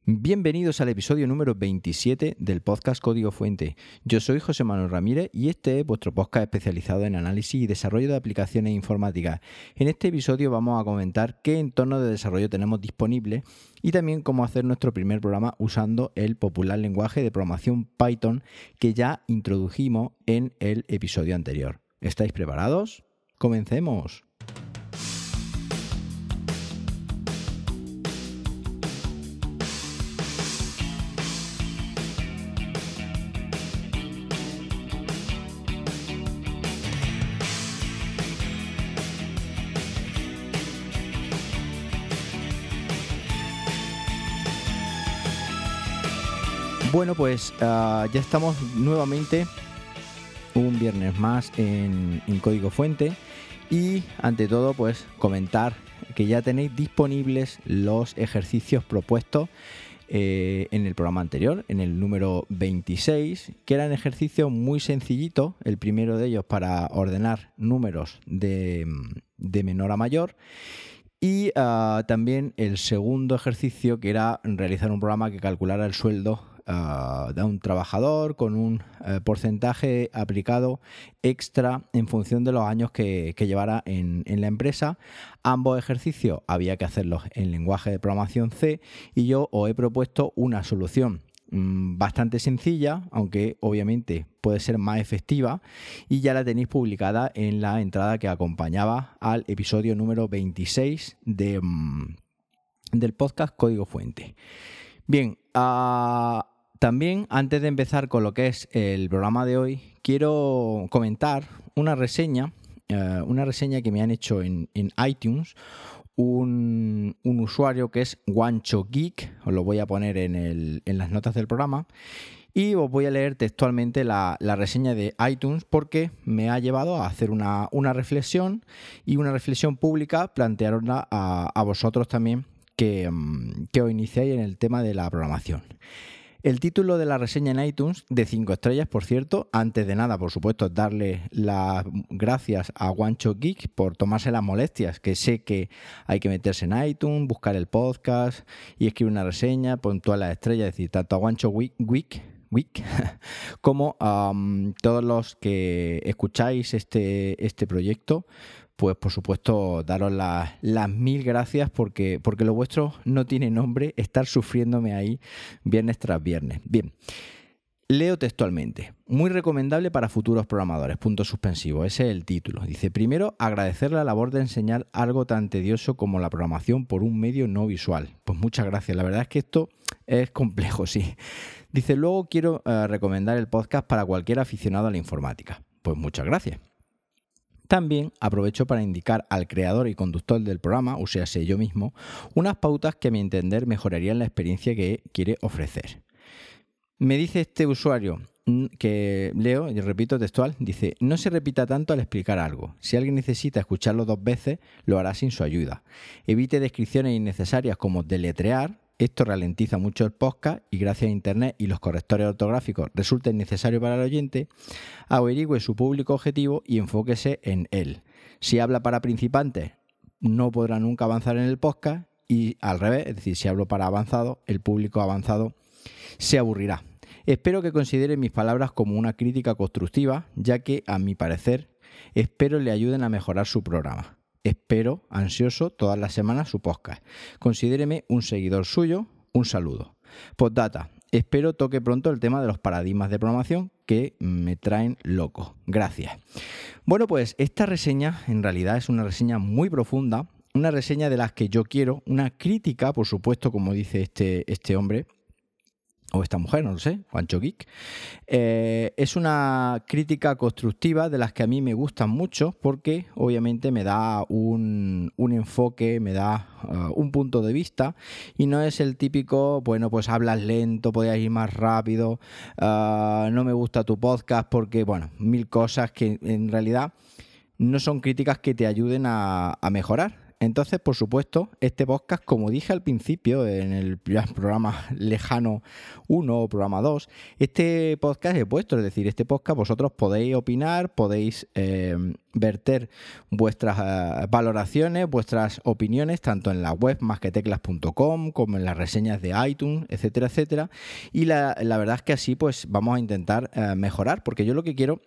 Bienvenidos al episodio número 27 del podcast Código Fuente. Yo soy José Manuel Ramírez y este es vuestro podcast especializado en análisis y desarrollo de aplicaciones informáticas. En este episodio vamos a comentar qué entorno de desarrollo tenemos disponible y también cómo hacer nuestro primer programa usando el popular lenguaje de programación Python que ya introdujimos en el episodio anterior. ¿Estáis preparados? ¡Comencemos! Bueno, pues ya estamos nuevamente un viernes más en Código Fuente y ante todo pues comentar que ya tenéis disponibles los ejercicios propuestos en el programa anterior, en el número 26, que eran ejercicios muy sencillitos, el primero de ellos para ordenar números de menor a mayor. Y también el segundo ejercicio, que era realizar un programa que calculara el sueldo de un trabajador con un porcentaje aplicado extra en función de los años que llevara en la empresa. Ambos ejercicios había que hacerlos en lenguaje de programación C y yo os he propuesto una solución bastante sencilla, aunque obviamente puede ser más efectiva, y ya la tenéis publicada en la entrada que acompañaba al episodio número 26 del podcast Código Fuente. Bien, también antes de empezar con lo que es el programa de hoy, quiero comentar una reseña que me han hecho en iTunes, un usuario que es Guancho Geek. Os lo voy a poner en las notas del programa y os voy a leer textualmente la reseña de iTunes porque me ha llevado a hacer una reflexión y una reflexión pública, plantearosla a vosotros también que os iniciáis en el tema de la programación. El título de la reseña en iTunes, de 5 estrellas, por cierto. Antes de nada, por supuesto, darle las gracias a Guancho Geek por tomarse las molestias, que sé que hay que meterse en iTunes, buscar el podcast y escribir una reseña, puntuar las estrellas, es decir, tanto a Guancho Geek como a todos los que escucháis este proyecto. Pues por supuesto daros las mil gracias porque lo vuestro no tiene nombre, estar sufriéndome ahí viernes tras viernes. Bien, leo textualmente. Muy recomendable para futuros programadores, punto suspensivo, ese es el título. Dice, primero, agradecer la labor de enseñar algo tan tedioso como la programación por un medio no visual. Pues muchas gracias, la verdad es que esto es complejo, sí. Dice, luego quiero recomendar el podcast para cualquier aficionado a la informática. Pues muchas gracias. También aprovecho para indicar al creador y conductor del programa, o sea, yo mismo, unas pautas que a mi entender mejorarían la experiencia que quiere ofrecer. Me dice este usuario que leo, y repito textual, dice, no se repita tanto al explicar algo. Si alguien necesita escucharlo 2 veces, lo hará sin su ayuda. Evite descripciones innecesarias como deletrear. Esto ralentiza mucho el podcast y gracias a Internet y los correctores ortográficos resulta innecesario para el oyente. Averigüe su público objetivo y enfóquese en él. Si habla para principiantes, no podrá nunca avanzar en el podcast y al revés, es decir, si hablo para avanzados, el público avanzado se aburrirá. Espero que considere mis palabras como una crítica constructiva, ya que, a mi parecer, espero le ayuden a mejorar su programa. Espero, ansioso, todas las semanas su podcast. Considéreme un seguidor suyo. Un saludo. Postdata. Espero toque pronto el tema de los paradigmas de programación que me traen loco. Gracias. Bueno, pues esta reseña en realidad es una reseña muy profunda, una reseña de las que yo quiero, una crítica, por supuesto, como dice este hombre, o esta mujer, no lo sé, Guancho Geek. Es una crítica constructiva de las que a mí me gustan mucho porque obviamente me da un enfoque, me da un punto de vista y no es el típico, bueno, pues hablas lento, podías ir más rápido, no me gusta tu podcast porque, bueno, mil cosas que en realidad no son críticas que te ayuden a mejorar. Entonces, por supuesto, este podcast, como dije al principio en el programa lejano 1 o programa 2, este podcast es vuestro, es decir, este podcast vosotros podéis opinar, podéis verter vuestras valoraciones, vuestras opiniones, tanto en la web masqueteclas.com como en las reseñas de iTunes, etcétera, etcétera. Y la verdad es que así pues vamos a intentar mejorar, porque yo lo que quiero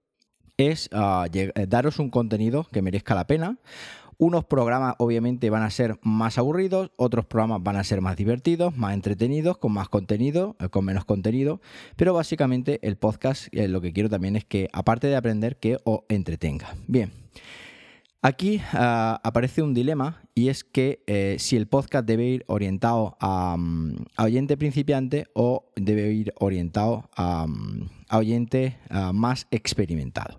es daros un contenido que merezca la pena. Unos programas obviamente van a ser más aburridos, otros programas van a ser más divertidos, más entretenidos, con más contenido, con menos contenido, pero básicamente el podcast lo que quiero también es que, aparte de aprender, que os entretenga. Bien, aquí aparece un dilema, y es que si el podcast debe ir orientado a oyente principiante o debe ir orientado a oyente más experimentado.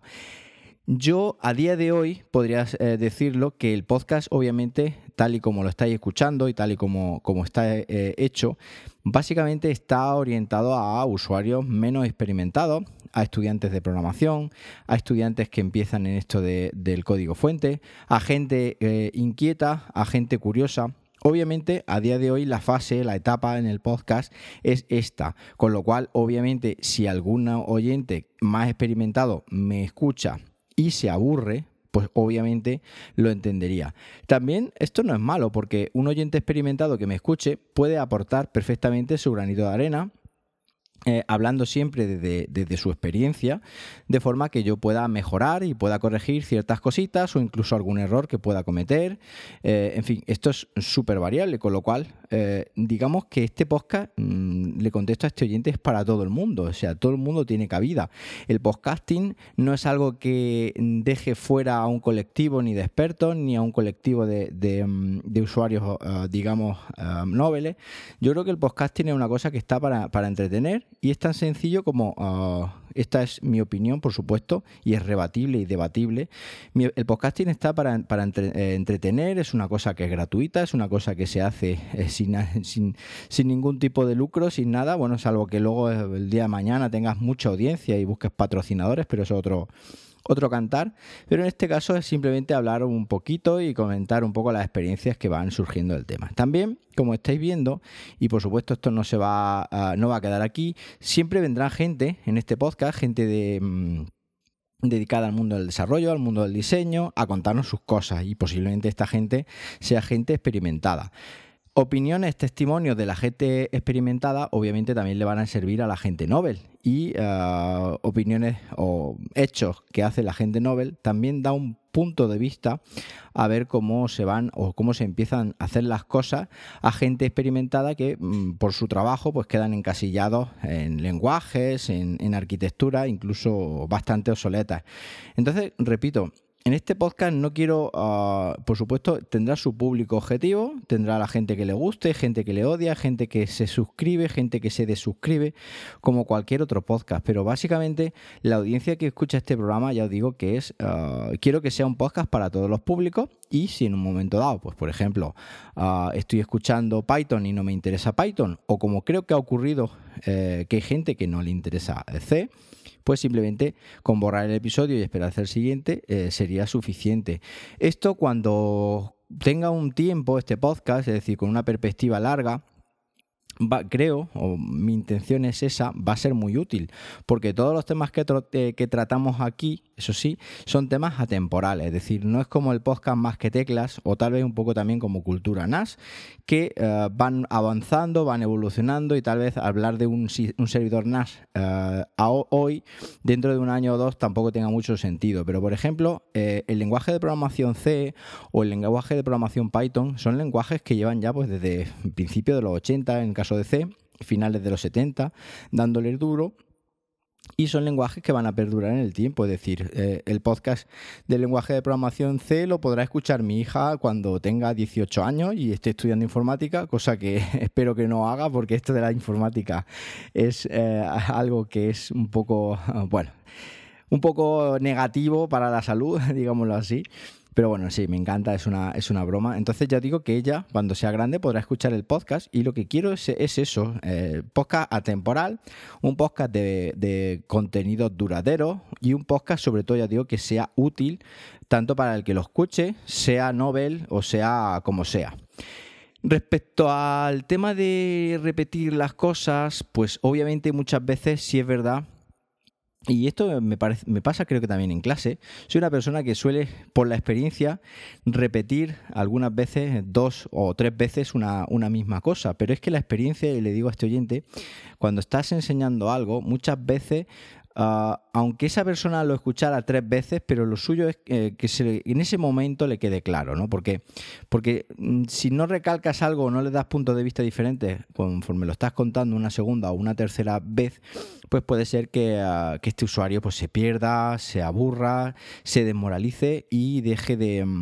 Yo a día de hoy podría decirlo que el podcast, obviamente, tal y como lo estáis escuchando y tal y como está hecho, básicamente está orientado a usuarios menos experimentados, a estudiantes de programación, a estudiantes que empiezan en esto del código fuente, a gente inquieta, a gente curiosa. Obviamente, a día de hoy la etapa en el podcast es esta, con lo cual, obviamente, si algún oyente más experimentado me escucha y se aburre, pues obviamente lo entendería. También esto no es malo, porque un oyente experimentado que me escuche puede aportar perfectamente su granito de arena, hablando siempre desde su experiencia, de forma que yo pueda mejorar y pueda corregir ciertas cositas o incluso algún error que pueda cometer. En fin, esto es súper variable, con lo cual digamos que este podcast, le contesto a este oyente, es para todo el mundo, o sea, todo el mundo tiene cabida. El podcasting no es algo que deje fuera a un colectivo ni de expertos ni a un colectivo de usuarios, digamos, nobles. Yo creo que el podcasting es una cosa que está para entretener. Y es tan sencillo como, esta es mi opinión, por supuesto, y es rebatible y debatible. El podcasting está para entretener, es una cosa que es gratuita, es una cosa que se hace sin ningún tipo de lucro, sin nada, bueno, salvo que luego el día de mañana tengas mucha audiencia y busques patrocinadores, pero eso es otro cantar, pero en este caso es simplemente hablar un poquito y comentar un poco las experiencias que van surgiendo del tema. También, como estáis viendo, y por supuesto esto no va a quedar aquí, siempre vendrá gente en este podcast, gente dedicada al mundo del desarrollo, al mundo del diseño, a contarnos sus cosas, y posiblemente esta gente sea gente experimentada. Opiniones, testimonios de la gente experimentada obviamente también le van a servir a la gente novel, y opiniones o hechos que hace la gente novel también da un punto de vista a ver cómo se van o cómo se empiezan a hacer las cosas a gente experimentada que por su trabajo pues quedan encasillados en lenguajes, en arquitectura, incluso bastante obsoletas. Entonces, repito, en este podcast no quiero, por supuesto, tendrá su público objetivo, tendrá la gente que le guste, gente que le odia, gente que se suscribe, gente que se desuscribe, como cualquier otro podcast. Pero básicamente la audiencia que escucha este programa, ya os digo que quiero que sea un podcast para todos los públicos, y si en un momento dado, pues por ejemplo, estoy escuchando Python y no me interesa Python, o como creo que ha ocurrido, que hay gente que no le interesa C, pues simplemente con borrar el episodio y esperar hacer el siguiente sería suficiente. Esto, cuando tenga un tiempo este podcast, es decir, con una perspectiva larga, creo, o mi intención es esa, va a ser muy útil, porque todos los temas que tratamos aquí, eso sí, son temas atemporales, es decir, no es como el podcast Más que Teclas, o tal vez un poco también como Cultura NAS, que van avanzando, van evolucionando, y tal vez hablar de un servidor NAS hoy, dentro de un año o dos, tampoco tenga mucho sentido. Pero, por ejemplo, el lenguaje de programación C o el lenguaje de programación Python son lenguajes que llevan ya pues desde principios de los 80, en caso de C, finales de los 70, dándole duro, y son lenguajes que van a perdurar en el tiempo. Es decir, el podcast del lenguaje de programación C lo podrá escuchar mi hija cuando tenga 18 años y esté estudiando informática, cosa que espero que no haga, porque esto de la informática es algo que es un poco, un poco negativo para la salud, digámoslo así. Pero bueno, sí, me encanta, es una broma. Entonces ya digo que ella, cuando sea grande, podrá escuchar el podcast y lo que quiero es eso, podcast atemporal, un podcast de contenido duradero y un podcast sobre todo, ya digo, que sea útil tanto para el que lo escuche, sea novel o sea como sea. Respecto al tema de repetir las cosas, pues obviamente muchas veces sí es verdad. Y esto me pasa creo que también en clase. Soy una persona que suele, por la experiencia, repetir algunas veces, 2 o 3 veces una misma cosa. Pero es que la experiencia, y le digo a este oyente, cuando estás enseñando algo, muchas veces, aunque esa persona lo escuchara 3 veces, pero lo suyo es que en ese momento le quede claro, ¿no? Porque si no recalcas algo o no le das puntos de vista diferentes conforme lo estás contando una segunda o una tercera vez, pues puede ser que este usuario pues se pierda, se aburra, se desmoralice y deje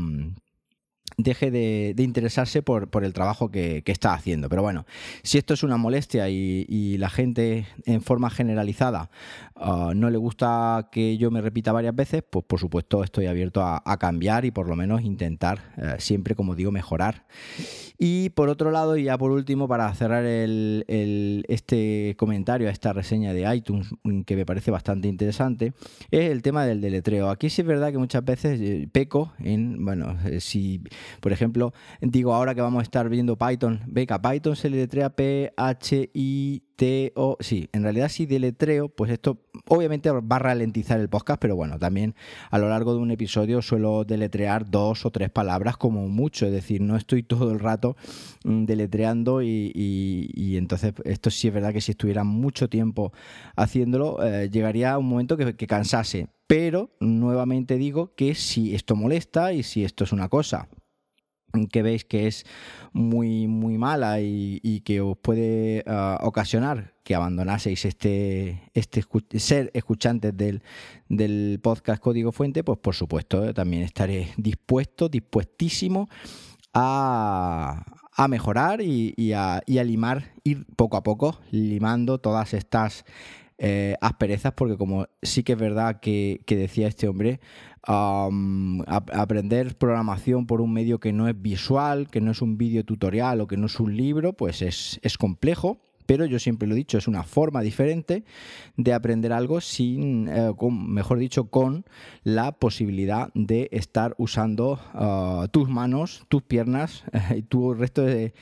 de interesarse por el trabajo que está haciendo. Pero bueno, si esto es una molestia y la gente en forma generalizada no le gusta que yo me repita varias veces, pues por supuesto estoy abierto a cambiar y por lo menos intentar siempre, como digo, mejorar. Y por otro lado, y ya por último, para cerrar este comentario, esta reseña de iTunes, que me parece bastante interesante, es el tema del deletreo. Aquí sí es verdad que muchas veces peco en, bueno, si por ejemplo digo ahora que vamos a estar viendo Python, Python se deletrea P-H-I-T-O, sí, en realidad si deletreo, pues esto obviamente va a ralentizar el podcast, pero bueno, también a lo largo de un episodio suelo deletrear 2 o 3 palabras como mucho, es decir, no estoy todo el rato deletreando y entonces esto sí es verdad que si estuviera mucho tiempo haciéndolo, llegaría a un momento que cansase, pero nuevamente digo que si esto molesta y si esto es una cosa que veis que es muy, muy mala y que os puede ocasionar que abandonaseis ser escuchantes del podcast Código Fuente, pues por supuesto también estaré dispuestísimo a mejorar y a limar, ir poco a poco limando todas estas asperezas, porque como sí que es verdad que decía este hombre, aprender programación por un medio que no es visual, que no es un vídeo tutorial o que no es un libro, pues es complejo. Pero yo siempre lo he dicho, es una forma diferente de aprender algo mejor dicho, con la posibilidad de estar usando tus manos, tus piernas y tu resto de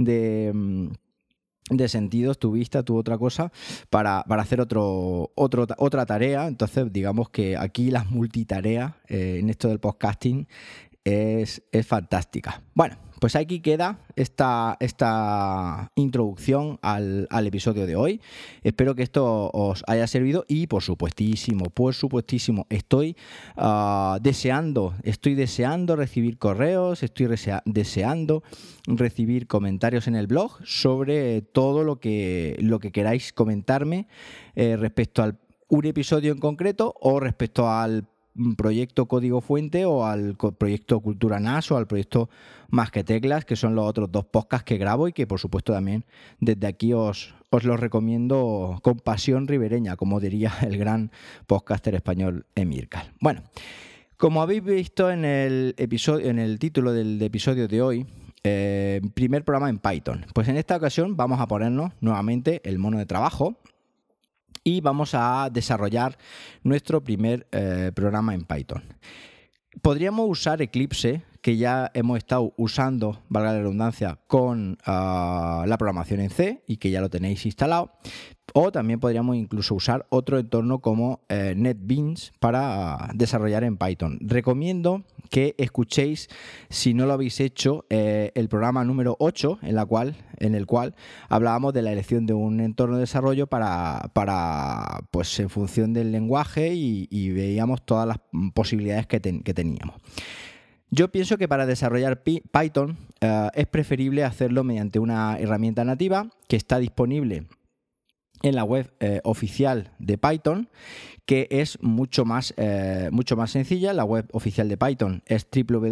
sentidos, tu vista, tu otra cosa, para hacer otra tarea. Entonces, digamos que aquí la multitarea en esto del podcasting es fantástica. Bueno, pues aquí queda esta introducción al episodio de hoy. Espero que esto os haya servido y por supuestísimo, estoy deseando recibir correos, estoy deseando recibir comentarios en el blog sobre todo lo que queráis comentarme respecto a un episodio en concreto o respecto al proyecto Código Fuente o al proyecto Cultura NAS o al proyecto Más que Teclas, que son los otros 2 podcasts que grabo y que por supuesto también desde aquí os los recomiendo con pasión ribereña, como diría el gran podcaster español Emircal. Bueno, como habéis visto en el título del episodio de hoy, primer programa en Python, pues en esta ocasión vamos a ponernos nuevamente el mono de trabajo y vamos a desarrollar nuestro primer programa en Python. Podríamos usar Eclipse, que ya hemos estado usando, valga la redundancia, con la programación en C y que ya lo tenéis instalado. O también podríamos incluso usar otro entorno como NetBeans para desarrollar en Python. Recomiendo que escuchéis, si no lo habéis hecho, el programa número 8, en el cual hablábamos de la elección de un entorno de desarrollo para pues en función del lenguaje y veíamos todas las posibilidades que teníamos. Yo pienso que para desarrollar Python es preferible hacerlo mediante una herramienta nativa que está disponible en la web oficial de Python, que es mucho más sencilla. La web oficial de Python es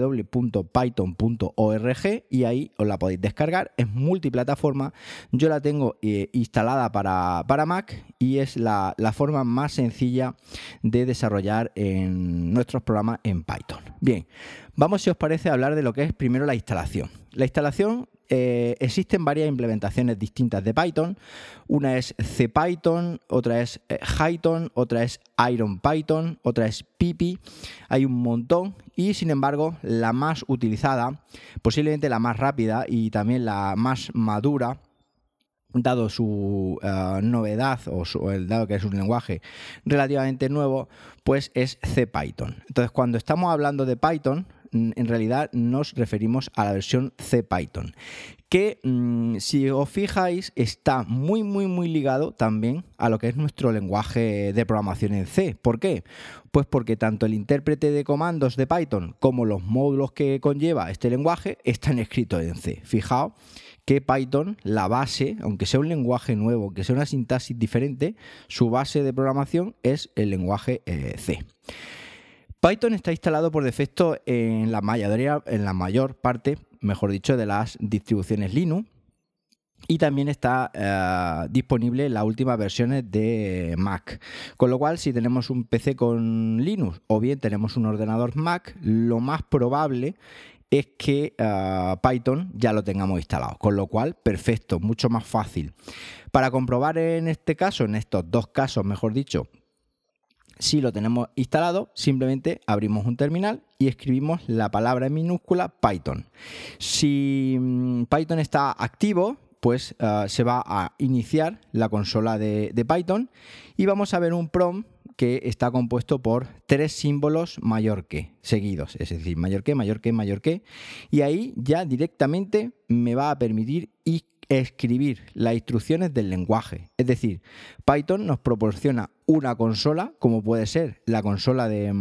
www.python.org y ahí os la podéis descargar. Es multiplataforma. Yo la tengo instalada para Mac y es la forma más sencilla de desarrollar en nuestros programas en Python. Bien, vamos, si os parece, a hablar de lo que es primero la instalación. La instalación, existen varias implementaciones distintas de Python. Una es CPython, otra es Hython, otra es IronPython, otra es Pipy. Hay un montón y, sin embargo, la más utilizada, posiblemente la más rápida y también la más madura, dado su novedad dado que es un lenguaje relativamente nuevo, pues es CPython. Entonces, cuando estamos hablando de Python, en realidad nos referimos a la versión CPython, que si os fijáis está muy ligado también a lo que es nuestro lenguaje de programación en C. ¿Por qué? Pues porque tanto el intérprete de comandos de Python como los módulos que conlleva este lenguaje están escritos en C. Fijaos que Python, la base, aunque sea un lenguaje nuevo, aunque sea una sintaxis diferente, su base de programación es el lenguaje C. Python está instalado por defecto en la mayor parte, mejor dicho, de las distribuciones Linux, y también está disponible en las últimas versiones de Mac. Con lo cual, si tenemos un PC con Linux o bien tenemos un ordenador Mac, lo más probable es que Python ya lo tengamos instalado. Con lo cual, perfecto, mucho más fácil. Para comprobar en estos dos casos, mejor dicho, si lo tenemos instalado, simplemente abrimos un terminal y escribimos la palabra en minúscula Python. Si Python está activo, pues se va a iniciar la consola de Python y vamos a ver un prompt que está compuesto por 3 símbolos mayor que seguidos, es decir, mayor que, y ahí ya directamente me va a permitir escribir las instrucciones del lenguaje. Es decir, Python nos proporciona una consola, como puede ser la consola de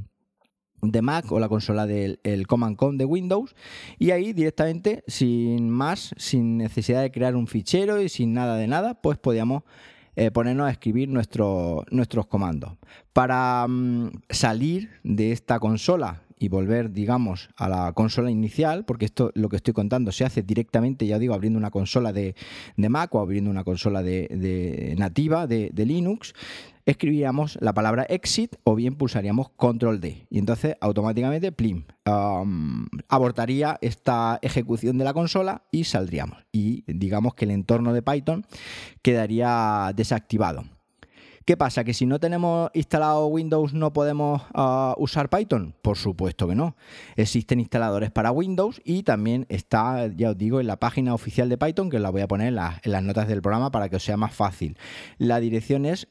Mac o la consola del Command Prompt de Windows, y ahí directamente, sin necesidad de crear un fichero y sin nada de nada, pues podíamos ponernos a escribir nuestros comandos. Para salir de esta consola y volver, digamos, a la consola inicial, porque esto, lo que estoy contando, se hace directamente, ya digo, abriendo una consola de Mac o abriendo una consola nativa de Linux, escribiríamos la palabra exit o bien pulsaríamos control D y entonces automáticamente abortaría esta ejecución de la consola y saldríamos, y digamos que el entorno de Python quedaría desactivado. ¿Qué pasa? ¿Que si no tenemos instalado Windows no podemos usar Python? Por supuesto que no. Existen instaladores para Windows y también está, ya os digo, en la página oficial de Python, que os la voy a poner en las notas del programa para que os sea más fácil. La dirección es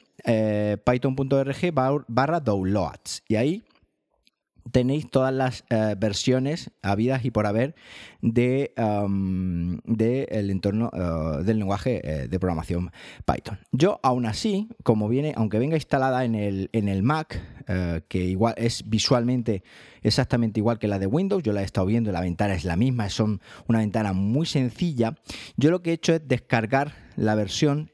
python.org/downloads y ahí tenéis todas las versiones habidas y por haber del entorno del lenguaje de programación Python. Yo, aún así, aunque venga instalada en el Mac, que igual es visualmente exactamente igual que la de Windows, yo la he estado viendo, la ventana es la misma, son una ventana muy sencilla, yo lo que he hecho es descargar la versión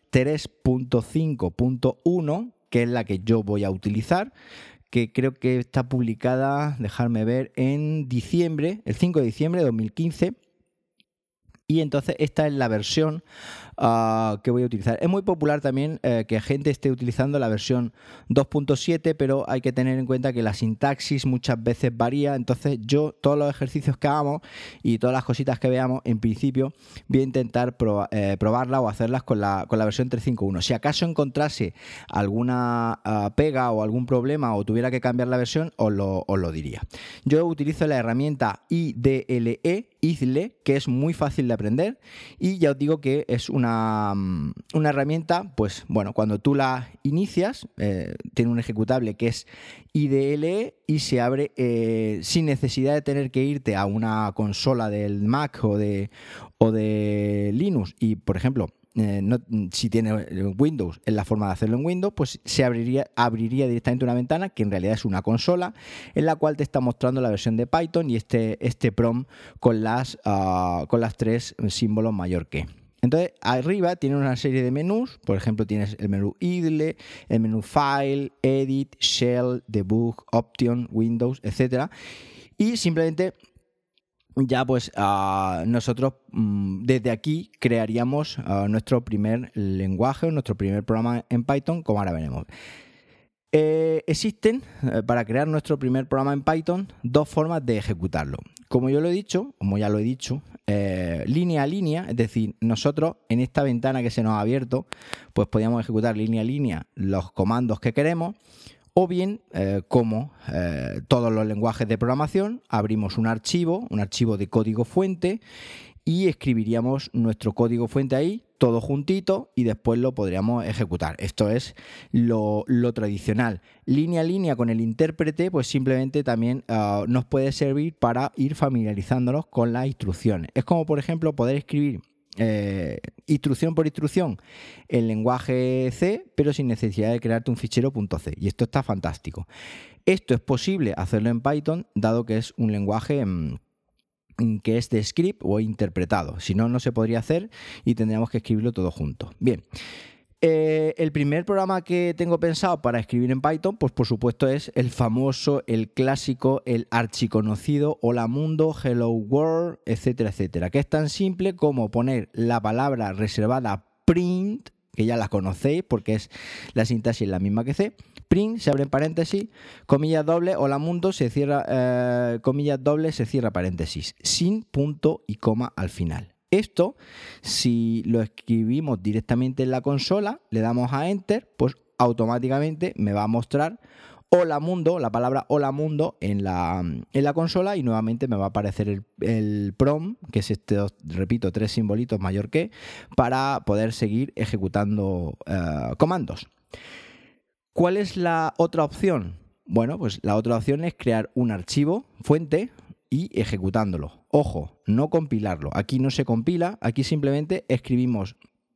3.5.1, que es la que yo voy a utilizar, que creo que está publicada, dejadme ver, el 5 de diciembre de 2015. Y entonces esta es la versión que voy a utilizar. Es muy popular también que gente esté utilizando la versión 2.7, pero hay que tener en cuenta que la sintaxis muchas veces varía. Entonces yo, todos los ejercicios que hagamos y todas las cositas que veamos, en principio voy a intentar probarla o hacerlas con la versión 3.5.1. Si acaso encontrase alguna pega o algún problema o tuviera que cambiar la versión, os lo diría. Yo utilizo la herramienta IDLE, que es muy fácil de aprender, y ya os digo que es una herramienta, pues bueno, cuando tú la inicias, tiene un ejecutable que es IDLE y se abre sin necesidad de tener que irte a una consola del Mac o de Linux y, por ejemplo, si tiene Windows, en la forma de hacerlo en Windows, pues se abriría directamente una ventana que en realidad es una consola en la cual te está mostrando la versión de Python y este prompt con las 3 símbolos mayor que. Entonces, arriba tiene una serie de menús. Por ejemplo, tienes el menú idle, el menú file, edit, shell, debug, option, windows, etcétera. Y simplemente ya pues nosotros desde aquí crearíamos nuestro primer lenguaje o nuestro primer programa en Python, como ahora veremos. Existen, para crear nuestro primer programa en Python, dos formas de ejecutarlo. Como ya lo he dicho, línea a línea, es decir, nosotros en esta ventana que se nos ha abierto, pues podríamos ejecutar línea a línea los comandos que queremos, o bien, como todos los lenguajes de programación, abrimos un archivo de código fuente, y escribiríamos nuestro código fuente ahí, todo juntito, y después lo podríamos ejecutar. Esto es lo tradicional. Línea a línea con el intérprete, pues simplemente también nos puede servir para ir familiarizándonos con las instrucciones. Es como, por ejemplo, poder escribir instrucción por instrucción en lenguaje C, pero sin necesidad de crearte un fichero .c. Y esto está fantástico. Esto es posible hacerlo en Python, dado que es un lenguaje que es de script o interpretado. Si no, no se podría hacer y tendríamos que escribirlo todo junto. Bien, el primer programa que tengo pensado para escribir en Python, pues por supuesto es el famoso, el clásico, el archiconocido Hola Mundo, Hello World, etcétera, etcétera, que es tan simple como poner la palabra reservada print, que ya la conocéis porque es la sintaxis la misma que C. Print, se abre paréntesis, comillas doble, hola mundo, se cierra, comillas doble, se cierra paréntesis, sin punto y coma al final. Esto, si lo escribimos directamente en la consola, le damos a Enter, pues automáticamente me va a mostrar hola mundo, la palabra hola mundo en la consola, y nuevamente me va a aparecer el prompt, que es este, repito, 3 simbolitos mayor que, para poder seguir ejecutando comandos. ¿Cuál es la otra opción? Bueno, pues la otra opción es crear un archivo fuente y ejecutándolo. Ojo, no compilarlo. Aquí no se compila, aquí simplemente escribimos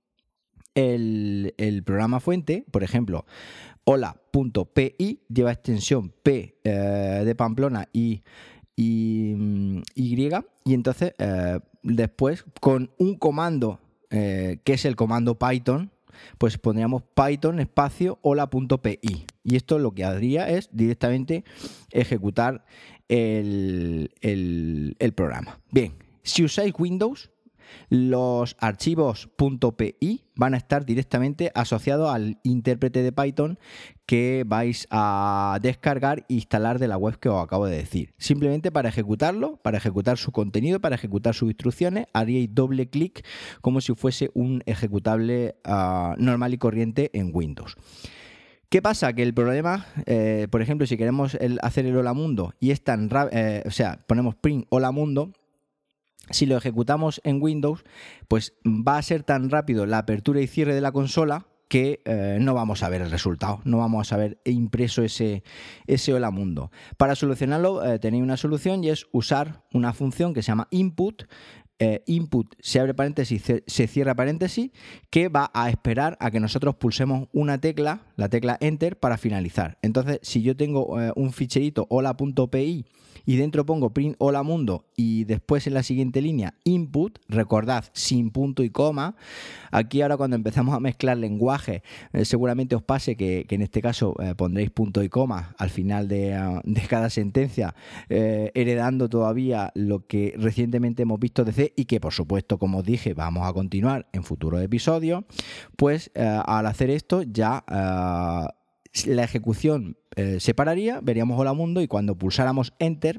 el programa fuente, por ejemplo, hola.py, lleva extensión P de Pamplona y Y, y entonces después con un comando que es el comando Python, pues pondríamos Python espacio hola.py, y esto lo que haría es directamente ejecutar el programa. Bien, si usáis Windows, los archivos .py van a estar directamente asociados al intérprete de Python que vais a descargar e instalar de la web que os acabo de decir. Simplemente para ejecutarlo, para ejecutar su contenido, para ejecutar sus instrucciones, haríais doble clic como si fuese un ejecutable normal y corriente en Windows. ¿Qué pasa? Que el problema, por ejemplo, si queremos hacer el hola mundo y es tan ponemos print hola mundo, si lo ejecutamos en Windows, pues va a ser tan rápido la apertura y cierre de la consola que no vamos a ver el resultado, no vamos a ver impreso ese hola mundo. Para solucionarlo tenéis una solución, y es usar una función que se llama input. Input se abre paréntesis, se cierra paréntesis, que va a esperar a que nosotros pulsemos una tecla, la tecla Enter, para finalizar. Entonces, si yo tengo un ficherito hola.py y dentro pongo print hola mundo y después en la siguiente línea input, recordad, sin punto y coma. Aquí ahora cuando empezamos a mezclar lenguajes seguramente os pase que en este caso pondréis punto y coma al final de cada sentencia, heredando todavía lo que recientemente hemos visto de C, y que por supuesto, como os dije, vamos a continuar en futuros episodios. Pues al hacer esto ya la ejecución se pararía, veríamos hola mundo, y cuando pulsáramos Enter,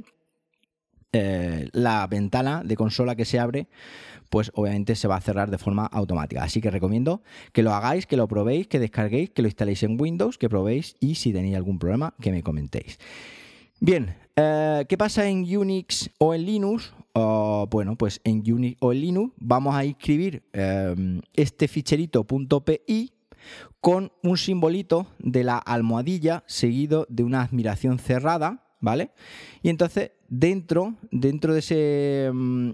la ventana de consola que se abre, pues obviamente se va a cerrar de forma automática. Así que recomiendo que lo hagáis, que lo probéis, que descarguéis, que lo instaléis en Windows, que probéis, y si tenéis algún problema, que me comentéis. Bien, ¿qué pasa en Unix o en Linux? Bueno, pues en Unix o en Linux vamos a escribir este ficherito .py con un simbolito de la almohadilla seguido de una admiración cerrada, ¿vale? Y entonces dentro de ese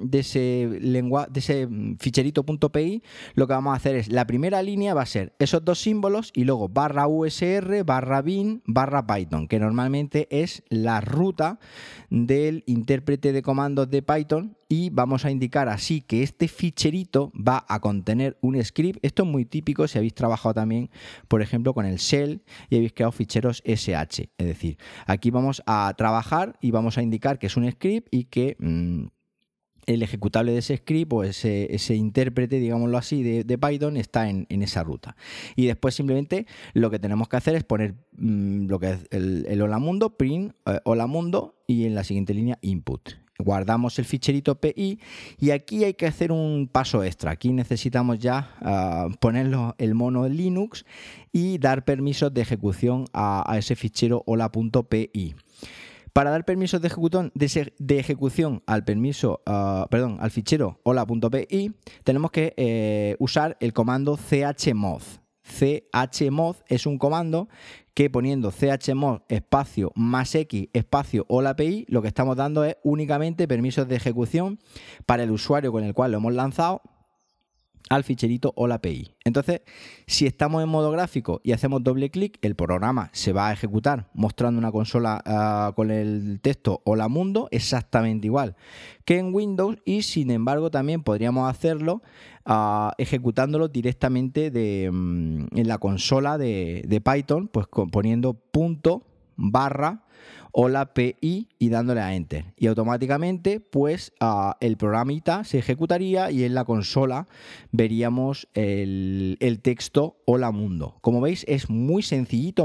ficherito .py, lo que vamos a hacer es, la primera línea va a ser esos dos símbolos y luego /usr, /bin, /python, que normalmente es la ruta del intérprete de comandos de Python y vamos a indicar así que este ficherito va a contener un script. Esto es muy típico si habéis trabajado también, por ejemplo, con el shell y habéis creado ficheros SH. Es decir, aquí vamos a trabajar y vamos a indicar que es un script y que el ejecutable de ese script o ese intérprete, digámoslo así, de Python está en esa ruta. Y después simplemente lo que tenemos que hacer es poner lo que es el hola mundo, print hola mundo y en la siguiente línea input. Guardamos el ficherito PI y aquí hay que hacer un paso extra. Aquí necesitamos ya ponerlo el mono Linux y dar permisos de ejecución a ese fichero hola.py. Para dar permisos de ejecución al al fichero hola.py, tenemos que usar el comando chmod. Chmod es un comando que poniendo chmod espacio más x espacio hola.py, lo que estamos dando es únicamente permisos de ejecución para el usuario con el cual lo hemos lanzado al ficherito hola.py. Entonces, si estamos en modo gráfico y hacemos doble clic, el programa se va a ejecutar mostrando una consola con el texto hola mundo exactamente igual que en Windows, y sin embargo también podríamos hacerlo ejecutándolo directamente en la consola de Python, pues poniendo punto barra hola.py y dándole a enter, y automáticamente pues el programita se ejecutaría y en la consola veríamos el texto hola mundo. Como veis es muy sencillito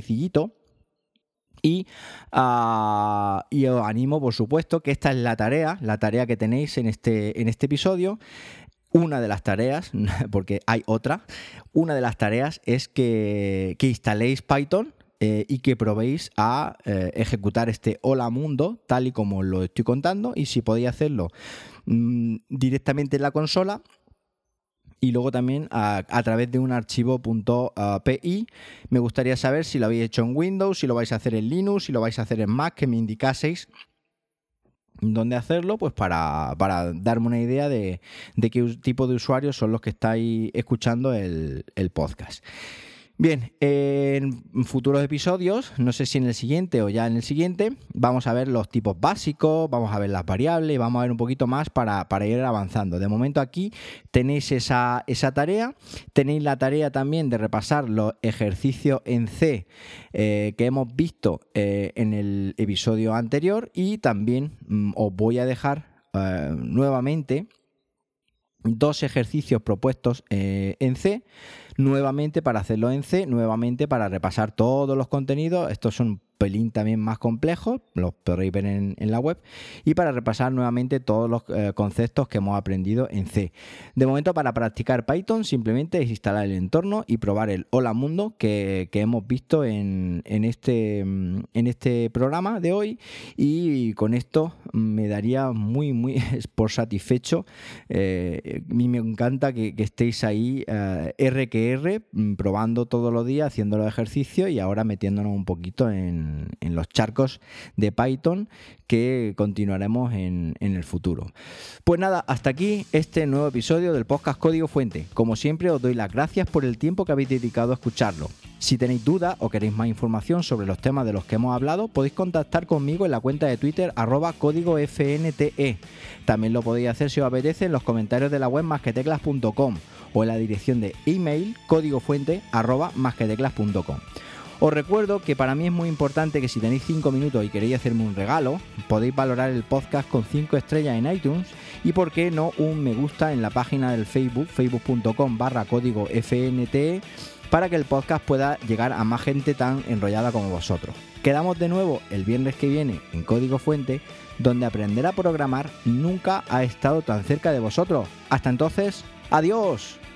y os animo, por supuesto, que esta es la tarea que tenéis en este episodio. Una de las tareas, porque hay otra, una de las tareas es que instaléis Python y que probéis a ejecutar este hola mundo tal y como lo estoy contando, y si podéis hacerlo directamente en la consola y luego también a través de un archivo .py. Me gustaría saber si lo habéis hecho en Windows, si lo vais a hacer en Linux, si lo vais a hacer en Mac, que me indicaseis dónde hacerlo, pues para darme una idea de qué tipo de usuarios son los que estáis escuchando el podcast. Bien, en futuros episodios, no sé si en el siguiente o ya en el siguiente, vamos a ver los tipos básicos, vamos a ver las variables y vamos a ver un poquito más para ir avanzando. De momento aquí tenéis esa tarea, tenéis la tarea también de repasar los ejercicios en C que hemos visto en el episodio anterior, y también os voy a dejar nuevamente 2 ejercicios propuestos en C, nuevamente para hacerlo en C, nuevamente para repasar todos los contenidos. Estos son un pelín también más complejos, los podréis ver en la web, y para repasar nuevamente todos los conceptos que hemos aprendido en C. De momento, para practicar Python simplemente es instalar el entorno y probar el hola mundo que hemos visto en este programa de hoy, y con esto me daría muy por satisfecho. A mí me encanta que estéis ahí R que R, probando todos los días, haciendo los ejercicios y ahora metiéndonos un poquito en los charcos de Python, que continuaremos en el futuro. Pues nada, hasta aquí este nuevo episodio del podcast Código Fuente. Como siempre, os doy las gracias por el tiempo que habéis dedicado a escucharlo. Si tenéis dudas o queréis más información sobre los temas de los que hemos hablado, podéis contactar conmigo en la cuenta de Twitter @códigofnte. También lo podéis hacer si os apetece en los comentarios de la web masqueteclas.com o en la dirección de email códigofuente@masqueteclas.com. Os recuerdo que para mí es muy importante que si tenéis 5 minutos y queréis hacerme un regalo, podéis valorar el podcast con 5 estrellas en iTunes y, por qué no, un me gusta en la página del Facebook, facebook.com/códigofnte, para que el podcast pueda llegar a más gente tan enrollada como vosotros. Quedamos de nuevo el viernes que viene en Código Fuente, donde aprender a programar nunca ha estado tan cerca de vosotros. Hasta entonces, ¡adiós!